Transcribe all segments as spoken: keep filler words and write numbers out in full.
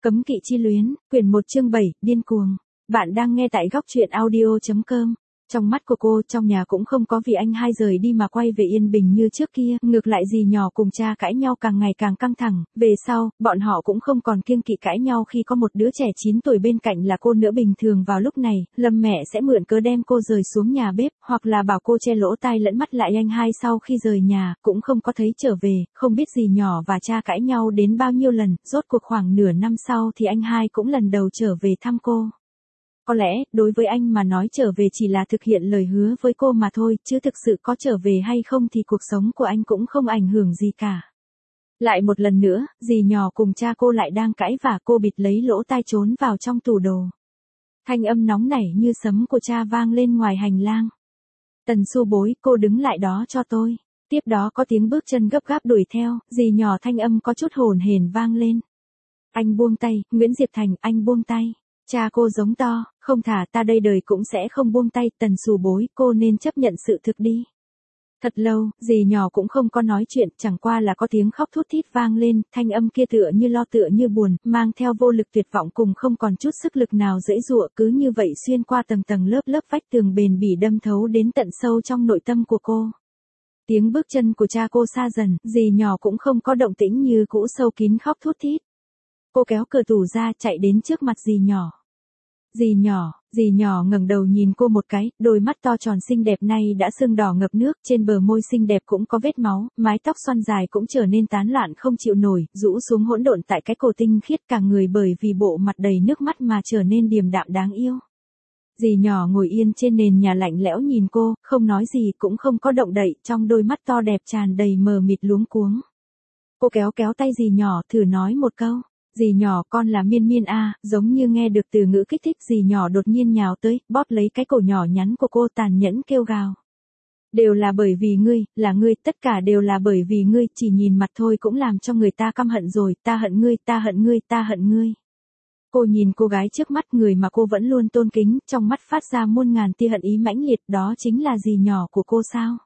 Cấm kỵ chi luyến, quyển một chương bảy, điên cuồng. Bạn đang nghe tại góc truyện audio.com. Trong mắt của cô, trong nhà cũng không có vì anh hai rời đi mà quay về yên bình như trước kia, ngược lại dì nhỏ cùng cha cãi nhau càng ngày càng căng thẳng, về sau, bọn họ cũng không còn kiêng kỵ cãi nhau khi có một đứa trẻ chín tuổi bên cạnh là cô nữa. Bình thường vào lúc này, Lâm mẹ sẽ mượn cớ đem cô rời xuống nhà bếp, hoặc là bảo cô che lỗ tai lẫn mắt lại. Anh hai sau khi rời nhà, cũng không có thấy trở về, không biết dì nhỏ và cha cãi nhau đến bao nhiêu lần, rốt cuộc khoảng nửa năm sau thì anh hai cũng lần đầu trở về thăm cô. Có lẽ, đối với anh mà nói trở về chỉ là thực hiện lời hứa với cô mà thôi, chứ thực sự có trở về hay không thì cuộc sống của anh cũng không ảnh hưởng gì cả. Lại một lần nữa, dì nhỏ cùng cha cô lại đang cãi vả, cô bịt lấy lỗ tai trốn vào trong tủ đồ. Thanh âm nóng nảy như sấm của cha vang lên ngoài hành lang. Tần Xu bối, cô đứng lại đó cho tôi. Tiếp đó có tiếng bước chân gấp gáp đuổi theo, dì nhỏ thanh âm có chút hồn hển vang lên. Anh buông tay, Nguyễn Diệp Thành, anh buông tay. Cha cô giống to, không thả ta đây đời cũng sẽ không buông tay. Tần Xu bối, cô nên chấp nhận sự thực đi. Thật lâu, dì nhỏ cũng không có nói chuyện, chẳng qua là có tiếng khóc thút thít vang lên, thanh âm kia tựa như lo tựa như buồn, mang theo vô lực tuyệt vọng cùng không còn chút sức lực nào dễ dụa, cứ như vậy xuyên qua tầng tầng lớp lớp vách tường bền bỉ đâm thấu đến tận sâu trong nội tâm của cô. Tiếng bước chân của cha cô xa dần, dì nhỏ cũng không có động tĩnh như cũ, sâu kín khóc thút thít. Cô kéo cửa tủ ra, chạy đến trước mặt dì nhỏ. Dì nhỏ, dì nhỏ ngẩng đầu nhìn cô một cái, đôi mắt to tròn xinh đẹp nay đã sưng đỏ ngập nước, trên bờ môi xinh đẹp cũng có vết máu, mái tóc xoăn dài cũng trở nên tán loạn không chịu nổi, rũ xuống hỗn độn tại cái cổ tinh khiết, cả người bởi vì bộ mặt đầy nước mắt mà trở nên điềm đạm đáng yêu. Dì nhỏ ngồi yên trên nền nhà lạnh lẽo nhìn cô, không nói gì cũng không có động đậy, trong đôi mắt to đẹp tràn đầy mờ mịt luống cuống. Cô kéo kéo tay dì nhỏ, thử nói một câu. Dì nhỏ, con là Miên Miên a. À, giống như nghe được từ ngữ kích thích, dì nhỏ đột nhiên nhào tới, bóp lấy cái cổ nhỏ nhắn của cô, tàn nhẫn kêu gào. Đều là bởi vì ngươi, là ngươi, tất cả đều là bởi vì ngươi, chỉ nhìn mặt thôi cũng làm cho người ta căm hận rồi, ta hận ngươi, ta hận ngươi, ta hận ngươi. Cô nhìn cô gái trước mắt, người mà cô vẫn luôn tôn kính, trong mắt phát ra muôn ngàn tia hận ý mãnh liệt, đó chính là dì nhỏ của cô sao?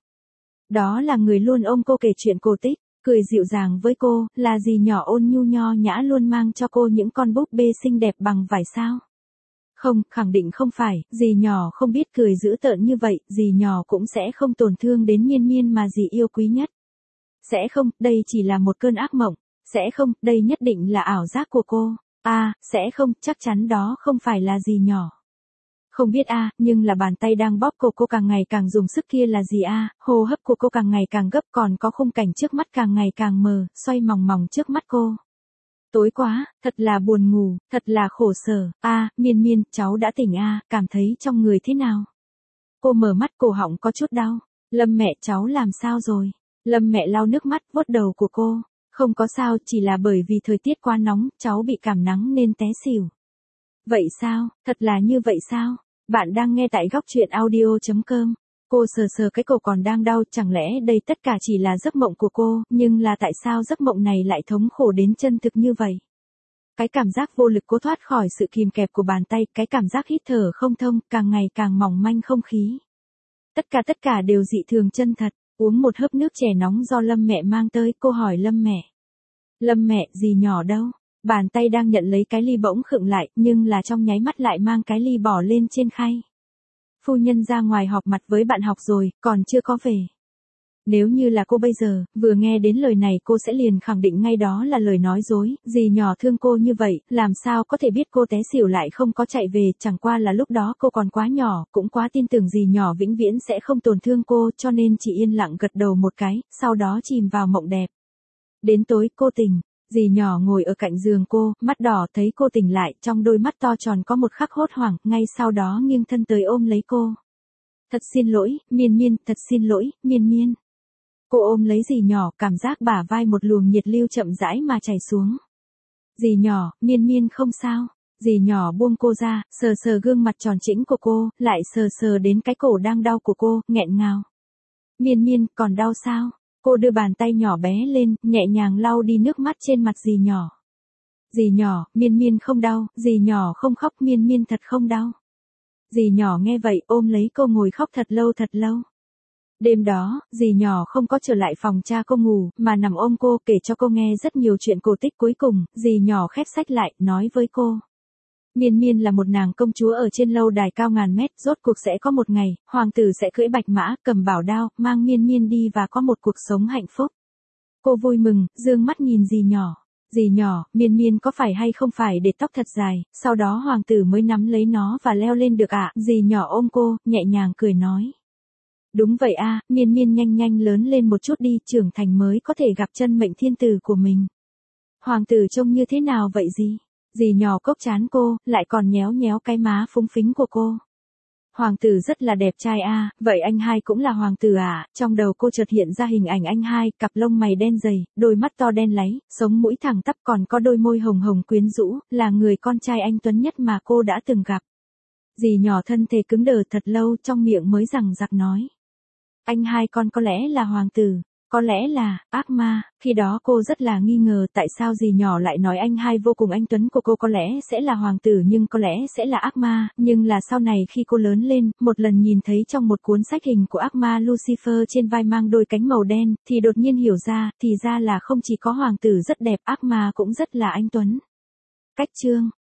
Đó là người luôn ôm cô kể chuyện cổ tích. Cười dịu dàng với cô, là dì nhỏ ôn nhu nho nhã luôn mang cho cô những con búp bê xinh đẹp bằng vải sao? Không, khẳng định không phải, dì nhỏ không biết cười dữ tợn như vậy, dì nhỏ cũng sẽ không tổn thương đến Miên Miên mà dì yêu quý nhất. Sẽ không, đây chỉ là một cơn ác mộng, sẽ không, đây nhất định là ảo giác của cô, a, à, sẽ không, chắc chắn đó không phải là dì nhỏ. Không biết a, à, nhưng là bàn tay đang bóp cổ cô càng ngày càng dùng sức kia là gì a, à? Hô hấp của cô càng ngày càng gấp, còn có khung cảnh trước mắt càng ngày càng mờ, xoay mòng mòng trước mắt cô. Tối quá, thật là buồn ngủ, thật là khổ sở, a, à, Miên Miên, cháu đã tỉnh a, à, cảm thấy trong người thế nào? Cô mở mắt, cổ họng có chút đau. Lâm mẹ, cháu làm sao rồi? Lâm mẹ lau nước mắt, vuốt đầu của cô. Không có sao, chỉ là bởi vì thời tiết quá nóng, cháu bị cảm nắng nên té xỉu. Vậy sao, thật là như vậy sao? Bạn đang nghe tại góc truyện audio.com. Cô sờ sờ cái cổ còn đang đau, chẳng lẽ đây tất cả chỉ là giấc mộng của cô, nhưng là tại sao giấc mộng này lại thống khổ đến chân thực như vậy? Cái cảm giác vô lực cố thoát khỏi sự kìm kẹp của bàn tay, cái cảm giác hít thở không thông, càng ngày càng mỏng manh không khí. Tất cả tất cả đều dị thường chân thật. Uống một hớp nước chè nóng do Lâm mẹ mang tới, cô hỏi Lâm mẹ. Lâm mẹ, dì nhỏ đâu? Bàn tay đang nhận lấy cái ly bỗng khựng lại, nhưng là trong nháy mắt lại mang cái ly bỏ lên trên khay. Phu nhân ra ngoài họp mặt với bạn học rồi, còn chưa có về. Nếu như là cô bây giờ, vừa nghe đến lời này cô sẽ liền khẳng định ngay đó là lời nói dối, dì nhỏ thương cô như vậy, làm sao có thể biết cô té xỉu lại không có chạy về, chẳng qua là lúc đó cô còn quá nhỏ, cũng quá tin tưởng dì nhỏ vĩnh viễn sẽ không tổn thương cô, cho nên chỉ yên lặng gật đầu một cái, sau đó chìm vào mộng đẹp. Đến tối, cô tỉnh. Dì nhỏ ngồi ở cạnh giường cô, mắt đỏ, thấy cô tỉnh lại, trong đôi mắt to tròn có một khắc hốt hoảng, ngay sau đó nghiêng thân tới ôm lấy cô. Thật xin lỗi, Miên Miên, thật xin lỗi, Miên Miên. Cô ôm lấy dì nhỏ, cảm giác bả vai một luồng nhiệt lưu chậm rãi mà chảy xuống. Dì nhỏ, Miên Miên không sao. Dì nhỏ buông cô ra, sờ sờ gương mặt tròn trĩnh của cô, lại sờ sờ đến cái cổ đang đau của cô, nghẹn ngào. Miên Miên, còn đau sao? Cô đưa bàn tay nhỏ bé lên, nhẹ nhàng lau đi nước mắt trên mặt dì nhỏ. Dì nhỏ, Miên Miên không đau, dì nhỏ không khóc, Miên Miên thật không đau. Dì nhỏ nghe vậy ôm lấy cô ngồi khóc thật lâu thật lâu. Đêm đó, dì nhỏ không có trở lại phòng cha cô ngủ, mà nằm ôm cô kể cho cô nghe rất nhiều chuyện cổ tích. Cuối cùng, dì nhỏ khép sách lại, nói với cô. Miên Miên là một nàng công chúa ở trên lâu đài cao ngàn mét, rốt cuộc sẽ có một ngày, hoàng tử sẽ cưỡi bạch mã, cầm bảo đao, mang Miên Miên đi và có một cuộc sống hạnh phúc. Cô vui mừng, dương mắt nhìn dì nhỏ. Dì nhỏ, Miên Miên có phải hay không phải để tóc thật dài, sau đó hoàng tử mới nắm lấy nó và leo lên được ạ? À? Dì nhỏ ôm cô, nhẹ nhàng cười nói. Đúng vậy a, à, Miên Miên nhanh nhanh lớn lên một chút đi, trưởng thành mới có thể gặp chân mệnh thiên tử của mình. Hoàng tử trông như thế nào vậy dì? Dì nhỏ cốc chán cô, lại còn nhéo nhéo cái má phúng phính của cô. Hoàng tử rất là đẹp trai a, à, vậy anh hai cũng là hoàng tử à? Trong đầu cô chợt hiện ra hình ảnh anh hai, cặp lông mày đen dày, đôi mắt to đen láy, sống mũi thẳng tắp, còn có đôi môi hồng hồng quyến rũ, là người con trai anh tuấn nhất mà cô đã từng gặp. Dì nhỏ thân thể cứng đờ thật lâu, trong miệng mới rằng giặc nói. Anh hai con có lẽ là hoàng tử, có lẽ là ác ma. Khi đó cô rất là nghi ngờ tại sao dì nhỏ lại nói anh hai vô cùng anh tuấn của cô có lẽ sẽ là hoàng tử nhưng có lẽ sẽ là ác ma. Nhưng là sau này khi cô lớn lên, một lần nhìn thấy trong một cuốn sách hình của ác ma Lucifer trên vai mang đôi cánh màu đen, thì đột nhiên hiểu ra, thì ra là không chỉ có hoàng tử rất đẹp, ác ma cũng rất là anh tuấn. Cách chương